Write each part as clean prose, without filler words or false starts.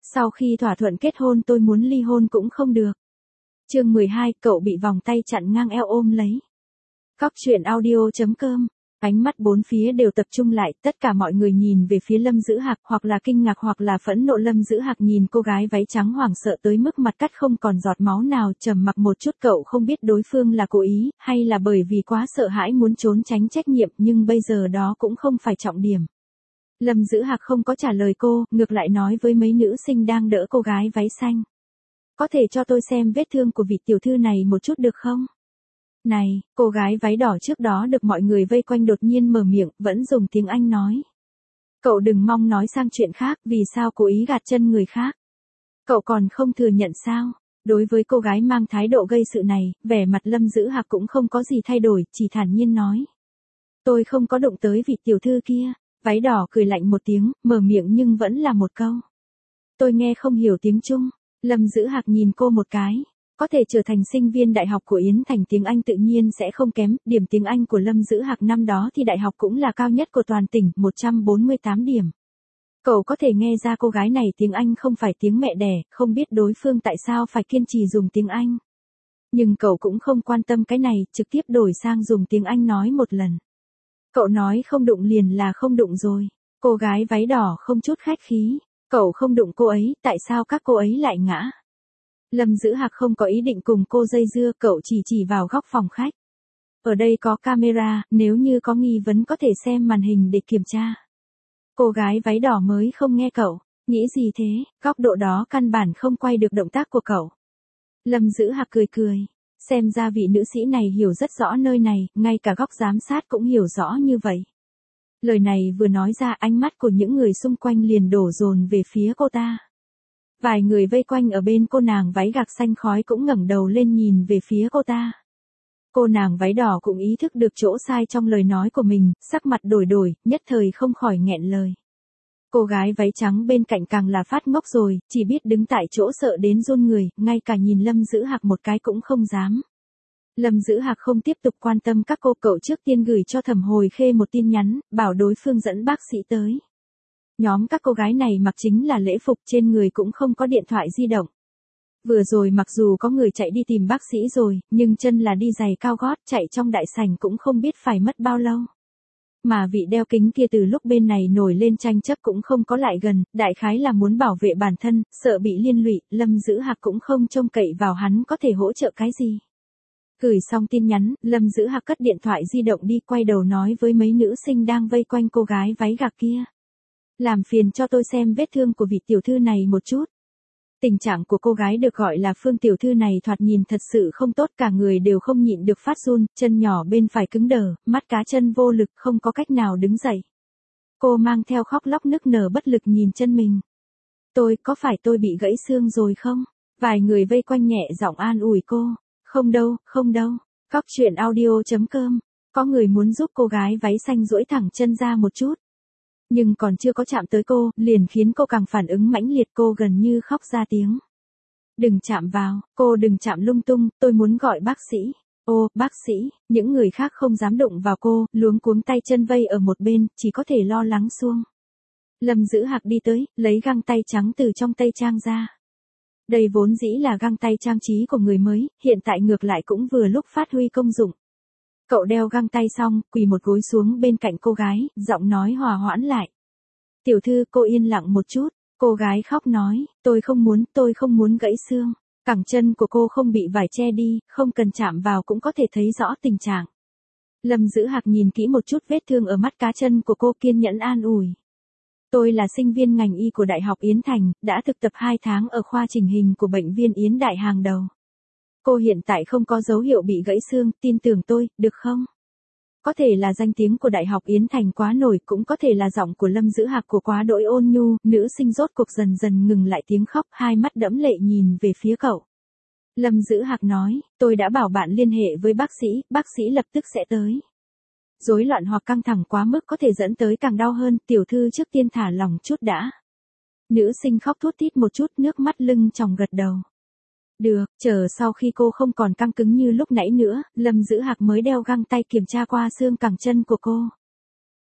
Sau khi thỏa thuận kết hôn tôi muốn ly hôn cũng không được. Chương 12, cậu bị vòng tay chặn ngang eo ôm lấy. Góc truyện audio.com. Ánh mắt bốn phía đều tập trung lại, tất cả mọi người nhìn về phía Lâm Dữ Hạc, hoặc là kinh ngạc hoặc là phẫn nộ. Lâm Dữ Hạc nhìn cô gái váy trắng hoảng sợ tới mức mặt cắt không còn giọt máu nào, trầm mặc một chút. Cậu không biết đối phương là cố ý, hay là bởi vì quá sợ hãi muốn trốn tránh trách nhiệm, nhưng bây giờ đó cũng không phải trọng điểm. Lâm Dữ Hạc không có trả lời cô, ngược lại nói với mấy nữ sinh đang đỡ cô gái váy xanh. Có thể cho tôi xem vết thương của vị tiểu thư này một chút được không? Này, cô gái váy đỏ trước đó được mọi người vây quanh đột nhiên mở miệng, vẫn dùng tiếng Anh nói. Cậu đừng mong nói sang chuyện khác, vì sao cố ý gạt chân người khác? Cậu còn không thừa nhận sao? Đối với cô gái mang thái độ gây sự này, vẻ mặt Lâm Dữ Hạc cũng không có gì thay đổi, chỉ thản nhiên nói. Tôi không có đụng tới vị tiểu thư kia. Váy đỏ cười lạnh một tiếng, mở miệng nhưng vẫn là một câu. Tôi nghe không hiểu tiếng Trung. Lâm Dữ Hạc nhìn cô một cái. Có thể trở thành sinh viên đại học của Yến Thành, tiếng Anh tự nhiên sẽ không kém. Điểm tiếng Anh của Lâm Dữ Hạc năm đó thì đại học cũng là cao nhất của toàn tỉnh, 148 điểm. Cậu có thể nghe ra cô gái này tiếng Anh không phải tiếng mẹ đẻ, không biết đối phương tại sao phải kiên trì dùng tiếng Anh. Nhưng cậu cũng không quan tâm cái này, trực tiếp đổi sang dùng tiếng Anh nói một lần. Cậu nói không đụng liền là không đụng rồi. Cô gái váy đỏ không chút khách khí. Cậu không đụng cô ấy, tại sao các cô ấy lại ngã? Lâm Dữ Hạc không có ý định cùng cô dây dưa, cậu chỉ vào góc phòng khách. Ở đây có camera, nếu như có nghi vấn có thể xem màn hình để kiểm tra. Cô gái váy đỏ mới không nghe cậu. Nghĩ gì thế, góc độ đó căn bản không quay được động tác của cậu. Lâm Dữ Hạc cười. Xem ra vị nữ sĩ này hiểu rất rõ nơi này, ngay cả góc giám sát cũng hiểu rõ như vậy. Lời này vừa nói ra, ánh mắt của những người xung quanh liền đổ dồn về phía cô ta. Vài người vây quanh ở bên cô nàng váy gạc xanh khói cũng ngẩng đầu lên nhìn về phía cô ta. Cô nàng váy đỏ cũng ý thức được chỗ sai trong lời nói của mình, sắc mặt đổi, nhất thời không khỏi nghẹn lời. Cô gái váy trắng bên cạnh càng là phát ngốc rồi, chỉ biết đứng tại chỗ sợ đến run người, ngay cả nhìn Lâm Dữ Hạc một cái cũng không dám. Lâm Dữ Hạc không tiếp tục quan tâm các cô, cậu trước tiên gửi cho Thẩm Hồi Khê một tin nhắn, bảo đối phương dẫn bác sĩ tới. Nhóm các cô gái này mặc chính là lễ phục, trên người cũng không có điện thoại di động. Vừa rồi mặc dù có người chạy đi tìm bác sĩ rồi, nhưng chân là đi giày cao gót, chạy trong đại sảnh cũng không biết phải mất bao lâu. Mà vị đeo kính kia từ lúc bên này nổi lên tranh chấp cũng không có lại gần, đại khái là muốn bảo vệ bản thân, sợ bị liên lụy. Lâm Dữ Hạc cũng không trông cậy vào hắn có thể hỗ trợ cái gì. Gửi xong tin nhắn, Lâm Dữ Hạc cất điện thoại di động đi, quay đầu nói với mấy nữ sinh đang vây quanh cô gái váy gạc kia. Làm phiền cho tôi xem vết thương của vị tiểu thư này một chút. Tình trạng của cô gái được gọi là Phương tiểu thư này thoạt nhìn thật sự không tốt, cả người đều không nhịn được phát run, chân nhỏ bên phải cứng đờ, mắt cá chân vô lực, không có cách nào đứng dậy. Cô mang theo khóc lóc nức nở bất lực nhìn chân mình. Có phải tôi bị gãy xương rồi không? Vài người vây quanh nhẹ giọng an ủi cô. Không đâu. Góc truyện audio.com. Có người muốn giúp cô gái váy xanh duỗi thẳng chân ra một chút. Nhưng còn chưa có chạm tới cô, liền khiến cô càng phản ứng mãnh liệt, cô gần như khóc ra tiếng. Đừng chạm vào, cô đừng chạm lung tung, tôi muốn gọi bác sĩ. Ô, bác sĩ, những người khác không dám đụng vào cô, luống cuống tay chân vây ở một bên, chỉ có thể lo lắng xuông. Lâm Dữ Hạc đi tới, lấy găng tay trắng từ trong tây trang ra. Đây vốn dĩ là găng tay trang trí của người mới, hiện tại ngược lại cũng vừa lúc phát huy công dụng. Cậu đeo găng tay xong, quỳ một gối xuống bên cạnh cô gái, giọng nói hòa hoãn lại. Tiểu thư, cô yên lặng một chút. Cô gái khóc nói, tôi không muốn gãy xương. Cẳng chân của cô không bị vải che đi, không cần chạm vào cũng có thể thấy rõ tình trạng. Lâm Dữ Hạc nhìn kỹ một chút vết thương ở mắt cá chân của cô, kiên nhẫn an ủi. Tôi là sinh viên ngành y của Đại học Yến Thành, đã thực tập 2 tháng ở khoa chỉnh hình của bệnh viện Yến Đại hàng đầu. Cô hiện tại không có dấu hiệu bị gãy xương, tin tưởng tôi, được không? Có thể là danh tiếng của Đại học Yến Thành quá nổi, cũng có thể là giọng của Lâm Dữ Hạc của quá đỗi ôn nhu, nữ sinh rốt cuộc dần dần ngừng lại tiếng khóc, hai mắt đẫm lệ nhìn về phía cậu. Lâm Dữ Hạc nói, tôi đã bảo bạn liên hệ với bác sĩ lập tức sẽ tới. Rối loạn hoặc căng thẳng quá mức có thể dẫn tới càng đau hơn, tiểu thư trước tiên thả lỏng chút đã. Nữ sinh khóc thút thít một chút, nước mắt lưng tròng gật đầu. Được, chờ sau khi cô không còn căng cứng như lúc nãy nữa, Lâm Dữ Hạc mới đeo găng tay kiểm tra qua xương cẳng chân của cô.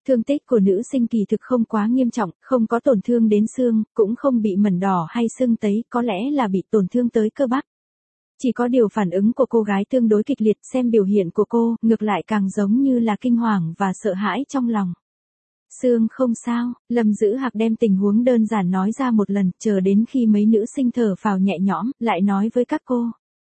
Thương tích của nữ sinh kỳ thực không quá nghiêm trọng, không có tổn thương đến xương, cũng không bị mẩn đỏ hay sưng tấy, có lẽ là bị tổn thương tới cơ bắp. Chỉ có điều phản ứng của cô gái tương đối kịch liệt, xem biểu hiện của cô, ngược lại càng giống như là kinh hoàng và sợ hãi trong lòng. Xương không sao, Lâm Dữ Hạc đem tình huống đơn giản nói ra một lần, chờ đến khi mấy nữ sinh thở phào nhẹ nhõm, lại nói với các cô.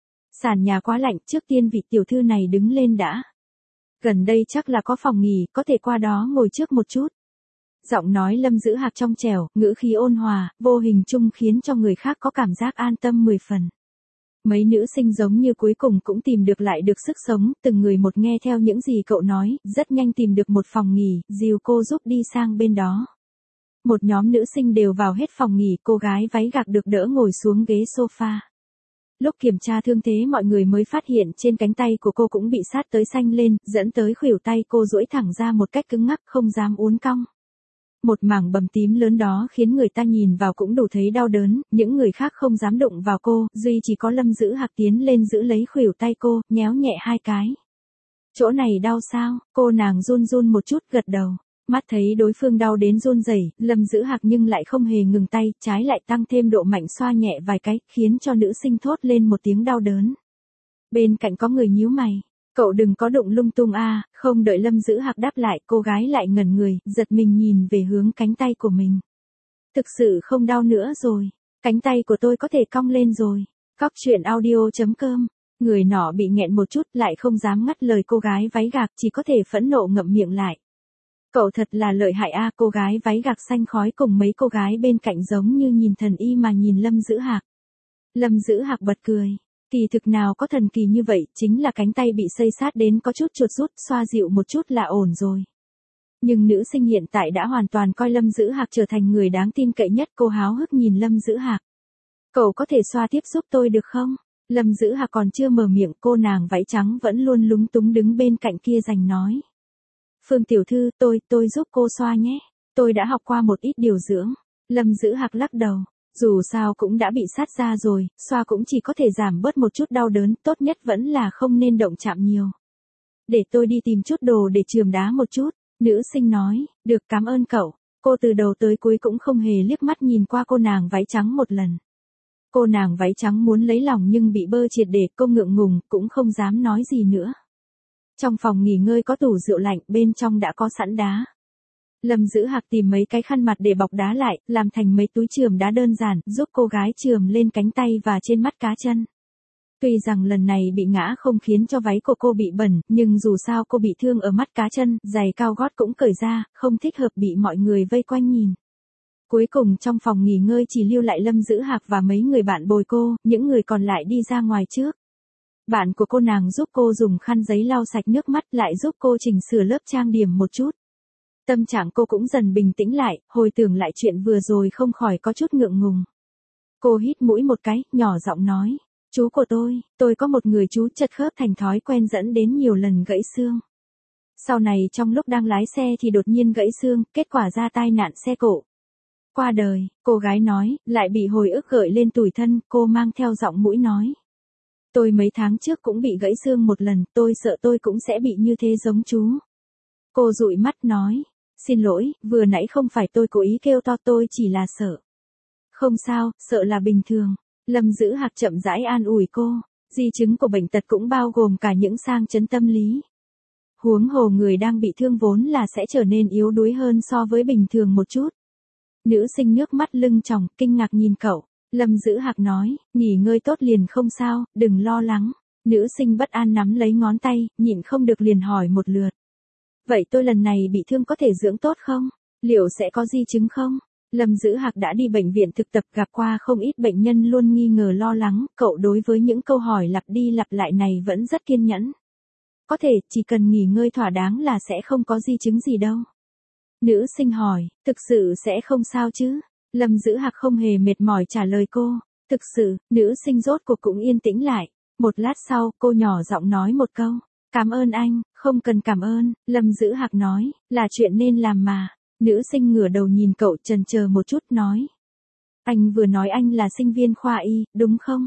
Sàn nhà quá lạnh, trước tiên vị tiểu thư này đứng lên đã. Gần đây chắc là có phòng nghỉ, có thể qua đó ngồi trước một chút. Giọng nói Lâm Dữ Hạc trong trẻo, ngữ khí ôn hòa, vô hình chung khiến cho người khác có cảm giác an tâm 10 phần. Mấy nữ sinh giống như cuối cùng cũng tìm được lại được sức sống, từng người một nghe theo những gì cậu nói, rất nhanh tìm được một phòng nghỉ, dìu cô giúp đi sang bên đó. Một nhóm nữ sinh đều vào hết phòng nghỉ, cô gái váy gạc được đỡ ngồi xuống ghế sofa. Lúc kiểm tra thương thế mọi người mới phát hiện trên cánh tay của cô cũng bị sát tới xanh lên, dẫn tới khuỷu tay cô duỗi thẳng ra một cách cứng ngắc không dám uốn cong. Một mảng bầm tím lớn đó khiến người ta nhìn vào cũng đủ thấy đau đớn, những người khác không dám đụng vào cô, duy chỉ có Lâm Dữ Hạc tiến lên giữ lấy khuỷu tay cô, nhéo nhẹ 2 cái. Chỗ này đau sao? Cô nàng run run một chút gật đầu. Mắt thấy đối phương đau đến run rẩy, Lâm Dữ Hạc nhưng lại không hề ngừng tay, trái lại tăng thêm độ mạnh xoa nhẹ vài cái, khiến cho nữ sinh thốt lên một tiếng đau đớn. Bên cạnh có người nhíu mày. Cậu đừng có đụng lung tung a. Không đợi Lâm Dữ Hạc đáp lại, cô gái lại ngẩn người, giật mình nhìn về hướng cánh tay của mình. Thực sự không đau nữa rồi. Cánh tay của tôi có thể cong lên rồi. Cóc truyện audio.com. Người nọ bị nghẹn một chút, lại không dám ngắt lời cô gái váy gạc, chỉ có thể phẫn nộ ngậm miệng lại. Cậu thật là lợi hại a. Cô gái váy gạc xanh khói cùng mấy cô gái bên cạnh giống như nhìn thần y mà nhìn Lâm Dữ Hạc. Lâm Dữ Hạc bật cười. Kỳ thực nào có thần kỳ như vậy, chính là cánh tay bị xây sát đến có chút chuột rút, xoa dịu một chút là ổn rồi. Nhưng nữ sinh hiện tại đã hoàn toàn coi Lâm Dữ Hạc trở thành người đáng tin cậy nhất, cô háo hức nhìn Lâm Dữ Hạc. Cậu có thể xoa tiếp giúp tôi được không? Lâm Dữ Hạc còn chưa mở miệng, cô nàng váy trắng vẫn luôn lúng túng đứng bên cạnh kia giành nói. Phương tiểu thư, tôi giúp cô xoa nhé. Tôi đã học qua một ít điều dưỡng. Lâm Dữ Hạc lắc đầu. Dù sao cũng đã bị sát ra rồi, xoa cũng chỉ có thể giảm bớt một chút đau đớn, tốt nhất vẫn là không nên động chạm nhiều. Để tôi đi tìm chút đồ để chườm đá một chút, nữ sinh nói, được cảm ơn cậu. Cô từ đầu tới cuối cũng không hề liếc mắt nhìn qua cô nàng váy trắng một lần. Cô nàng váy trắng muốn lấy lòng nhưng bị bơ triệt để, cô ngượng ngùng, cũng không dám nói gì nữa. Trong phòng nghỉ ngơi có tủ rượu lạnh, bên trong đã có sẵn đá. Lâm Dữ Hạc tìm mấy cái khăn mặt để bọc đá lại, làm thành mấy túi chườm đá đơn giản, giúp cô gái chườm lên cánh tay và trên mắt cá chân. Tuy rằng lần này bị ngã không khiến cho váy của cô bị bẩn, nhưng dù sao cô bị thương ở mắt cá chân, giày cao gót cũng cởi ra, không thích hợp bị mọi người vây quanh nhìn. Cuối cùng trong phòng nghỉ ngơi chỉ lưu lại Lâm Dữ Hạc và mấy người bạn bồi cô, những người còn lại đi ra ngoài trước. Bạn của cô nàng giúp cô dùng khăn giấy lau sạch nước mắt, lại giúp cô chỉnh sửa lớp trang điểm một chút. Tâm trạng cô cũng dần bình tĩnh lại, hồi tưởng lại chuyện vừa rồi không khỏi có chút ngượng ngùng. Cô hít mũi một cái, nhỏ giọng nói, chú của tôi có một người chú chật khớp thành thói quen dẫn đến nhiều lần gãy xương. Sau này trong lúc đang lái xe thì đột nhiên gãy xương, kết quả ra tai nạn xe cộ. Qua đời, cô gái nói, lại bị hồi ức gợi lên tủi thân, cô mang theo giọng mũi nói. Tôi mấy tháng trước cũng bị gãy xương một lần, tôi sợ tôi cũng sẽ bị như thế giống chú. Cô dụi mắt nói. Xin lỗi, vừa nãy không phải tôi cố ý kêu to, tôi chỉ là sợ. Không sao, sợ là bình thường. Lâm Dữ Hạc chậm rãi an ủi cô. Di chứng của bệnh tật cũng bao gồm cả những sang chấn tâm lý. Huống hồ người đang bị thương vốn là sẽ trở nên yếu đuối hơn so với bình thường một chút. Nữ sinh nước mắt lưng tròng, kinh ngạc nhìn cậu. Lâm Dữ Hạc nói, nghỉ ngơi tốt liền không sao, đừng lo lắng. Nữ sinh bất an nắm lấy ngón tay, nhịn không được liền hỏi một lượt. Vậy tôi lần này bị thương có thể dưỡng tốt không? Liệu sẽ có di chứng không? Lâm Dữ Hạc đã đi bệnh viện thực tập, gặp qua không ít bệnh nhân luôn nghi ngờ lo lắng, cậu đối với những câu hỏi lặp đi lặp lại này vẫn rất kiên nhẫn. Có thể, chỉ cần nghỉ ngơi thỏa đáng là sẽ không có di chứng gì đâu. Nữ sinh hỏi, thực sự sẽ không sao chứ? Lâm Dữ Hạc không hề mệt mỏi trả lời cô. Thực sự, nữ sinh rốt cuộc cũng yên tĩnh lại. Một lát sau, cô nhỏ giọng nói một câu. Cảm ơn anh, không cần cảm ơn, Lâm Dữ Hạc nói, là chuyện nên làm mà. Nữ sinh ngửa đầu nhìn cậu chần chờ một chút nói. Anh vừa nói anh là sinh viên khoa y, đúng không?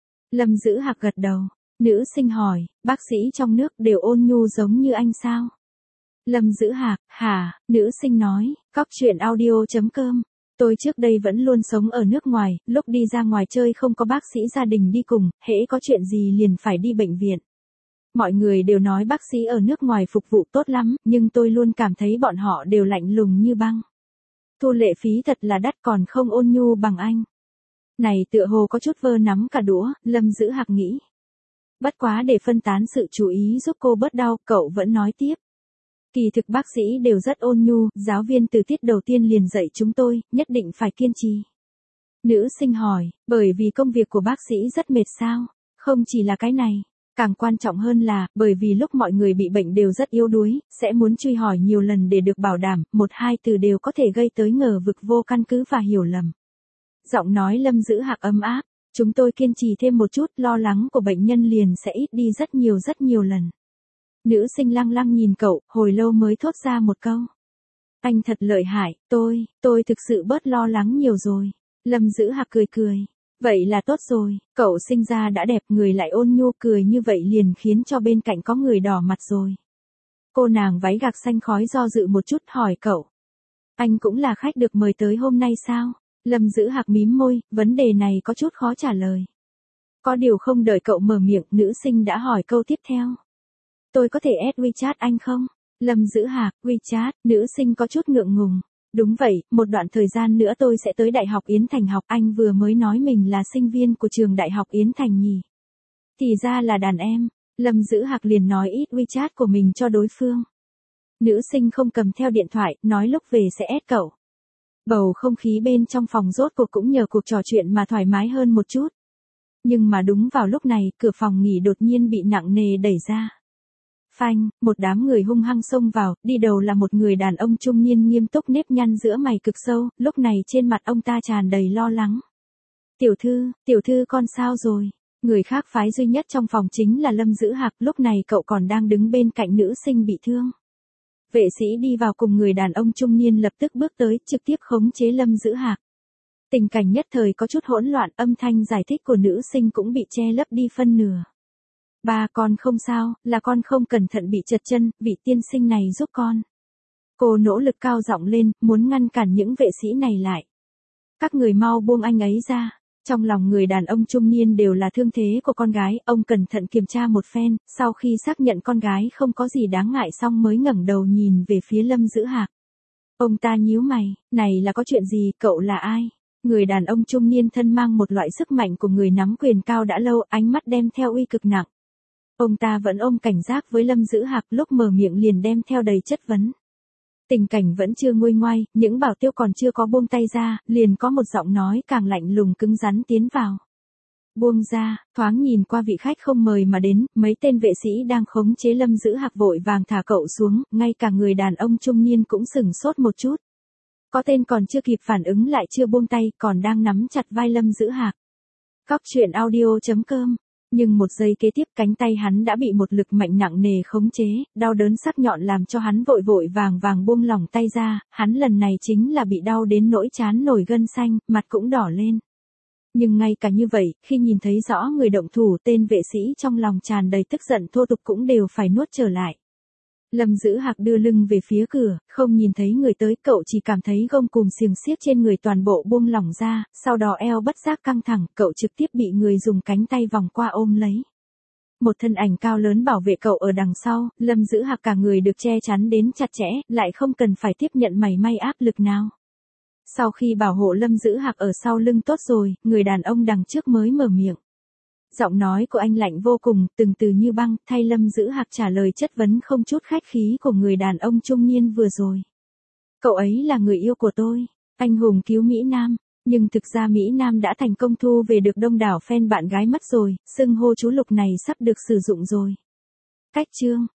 Lâm Dữ Hạc gật đầu. Nữ sinh hỏi, bác sĩ trong nước đều ôn nhu giống như anh sao? Lâm Dữ Hạc, hả, nữ sinh nói, cóc truyện audio.com. Tôi trước đây vẫn luôn sống ở nước ngoài, lúc đi ra ngoài chơi không có bác sĩ gia đình đi cùng, hễ có chuyện gì liền phải đi bệnh viện. Mọi người đều nói bác sĩ ở nước ngoài phục vụ tốt lắm, nhưng tôi luôn cảm thấy bọn họ đều lạnh lùng như băng. Thu lệ phí thật là đắt còn không ôn nhu bằng anh. Này tựa hồ có chút vơ nắm cả đũa, Lâm Dữ Hạc nghĩ. Bất quá để phân tán sự chú ý giúp cô bớt đau, cậu vẫn nói tiếp. Kỳ thực bác sĩ đều rất ôn nhu, giáo viên từ tiết đầu tiên liền dạy chúng tôi, nhất định phải kiên trì. Nữ sinh hỏi, bởi vì công việc của bác sĩ rất mệt sao? Không chỉ là cái này, càng quan trọng hơn là, bởi vì lúc mọi người bị bệnh đều rất yếu đuối, sẽ muốn truy hỏi nhiều lần để được bảo đảm, một hai từ đều có thể gây tới ngờ vực vô căn cứ và hiểu lầm. Giọng nói Lâm Dữ Hạc ấm áp, chúng tôi kiên trì thêm một chút, lo lắng của bệnh nhân liền sẽ ít đi rất nhiều lần. Nữ sinh lăng lăng nhìn cậu, hồi lâu mới thốt ra một câu. Anh thật lợi hại, tôi thực sự bớt lo lắng nhiều rồi. Lâm Dữ Hạc cười cười. Vậy là tốt rồi, cậu sinh ra đã đẹp, người lại ôn nhu, cười như vậy liền khiến cho bên cạnh có người đỏ mặt rồi. Cô nàng váy gạc xanh khói do dự một chút hỏi cậu. Anh cũng là khách được mời tới hôm nay sao? Lâm Dữ Hạc mím môi, vấn đề này có chút khó trả lời. Có điều không đợi cậu mở miệng, nữ sinh đã hỏi câu tiếp theo. Tôi có thể add WeChat anh không? Lâm Dữ Hạc, WeChat, nữ sinh có chút ngượng ngùng. Đúng vậy, một đoạn thời gian nữa tôi sẽ tới Đại học Yến Thành học, anh vừa mới nói mình là sinh viên của trường Đại học Yến Thành nhỉ? Thì ra là đàn em, Lâm Dữ Hạc liền nói ít WeChat của mình cho đối phương. Nữ sinh không cầm theo điện thoại, nói lúc về sẽ add cậu. Bầu không khí bên trong phòng rốt cuộc cũng nhờ cuộc trò chuyện mà thoải mái hơn một chút. Nhưng mà đúng vào lúc này, cửa phòng nghỉ đột nhiên bị nặng nề đẩy ra. Phanh, một đám người hung hăng xông vào, đi đầu là một người đàn ông trung niên nghiêm túc nếp nhăn giữa mày cực sâu, lúc này trên mặt ông ta tràn đầy lo lắng. Tiểu thư con sao rồi? Người khác phái duy nhất trong phòng chính là Lâm Dữ Hạc, lúc này cậu còn đang đứng bên cạnh nữ sinh bị thương. Vệ sĩ đi vào cùng người đàn ông trung niên lập tức bước tới, trực tiếp khống chế Lâm Dữ Hạc. Tình cảnh nhất thời có chút hỗn loạn, âm thanh giải thích của nữ sinh cũng bị che lấp đi phân nửa. Ba con không sao, là con không cẩn thận bị trật chân, vị tiên sinh này giúp con. Cô nỗ lực cao giọng lên, muốn ngăn cản những vệ sĩ này lại. Các người mau buông anh ấy ra. Trong lòng người đàn ông trung niên đều là thương thế của con gái, ông cẩn thận kiểm tra một phen, sau khi xác nhận con gái không có gì đáng ngại xong mới ngẩng đầu nhìn về phía Lâm Dữ Hạc. Ông ta nhíu mày, này là có chuyện gì, cậu là ai? Người đàn ông trung niên thân mang một loại sức mạnh của người nắm quyền cao đã lâu, ánh mắt đem theo uy cực nặng. Ông ta vẫn ôm cảnh giác với Lâm Dữ Hạc, lúc mở miệng liền đem theo đầy chất vấn. Tình cảnh vẫn chưa nguôi ngoai, những bảo tiêu còn chưa có buông tay ra, liền có một giọng nói càng lạnh lùng cứng rắn tiến vào. Buông ra, thoáng nhìn qua vị khách không mời mà đến, mấy tên vệ sĩ đang khống chế Lâm Dữ Hạc vội vàng thả cậu xuống, ngay cả người đàn ông trung niên cũng sửng sốt một chút. Có tên còn chưa kịp phản ứng lại chưa buông tay, còn đang nắm chặt vai Lâm Dữ Hạc. Cóc truyện audio.com. Nhưng một giây kế tiếp cánh tay hắn đã bị một lực mạnh nặng nề khống chế, đau đớn sắc nhọn làm cho hắn vội vàng buông lỏng tay ra, hắn lần này chính là bị đau đến nỗi trán nổi gân xanh, mặt cũng đỏ lên. Nhưng ngay cả như vậy, khi nhìn thấy rõ người động thủ, tên vệ sĩ trong lòng tràn đầy tức giận thô tục cũng đều phải nuốt trở lại. Lâm Dữ Hạc đưa lưng về phía cửa, không nhìn thấy người tới, cậu chỉ cảm thấy gông cùm xiềng xiếc trên người toàn bộ buông lỏng ra, sau đó eo bất giác căng thẳng, cậu trực tiếp bị người dùng cánh tay vòng qua ôm lấy. Một thân ảnh cao lớn bảo vệ cậu ở đằng sau, Lâm Dữ Hạc cả người được che chắn đến chặt chẽ, lại không cần phải tiếp nhận mảy may áp lực nào. Sau khi bảo hộ Lâm Dữ Hạc ở sau lưng tốt rồi, người đàn ông đằng trước mới mở miệng. Giọng nói của anh lạnh vô cùng, từng từ như băng, thay Lâm Dữ Hạc trả lời chất vấn không chút khách khí của người đàn ông trung niên vừa rồi. Cậu ấy là người yêu của tôi, anh hùng cứu Mỹ Nam, nhưng thực ra Mỹ Nam đã thành công thu về được đông đảo fan bạn gái mất rồi, xưng hô chú Lục này sắp được sử dụng rồi. Cách chương,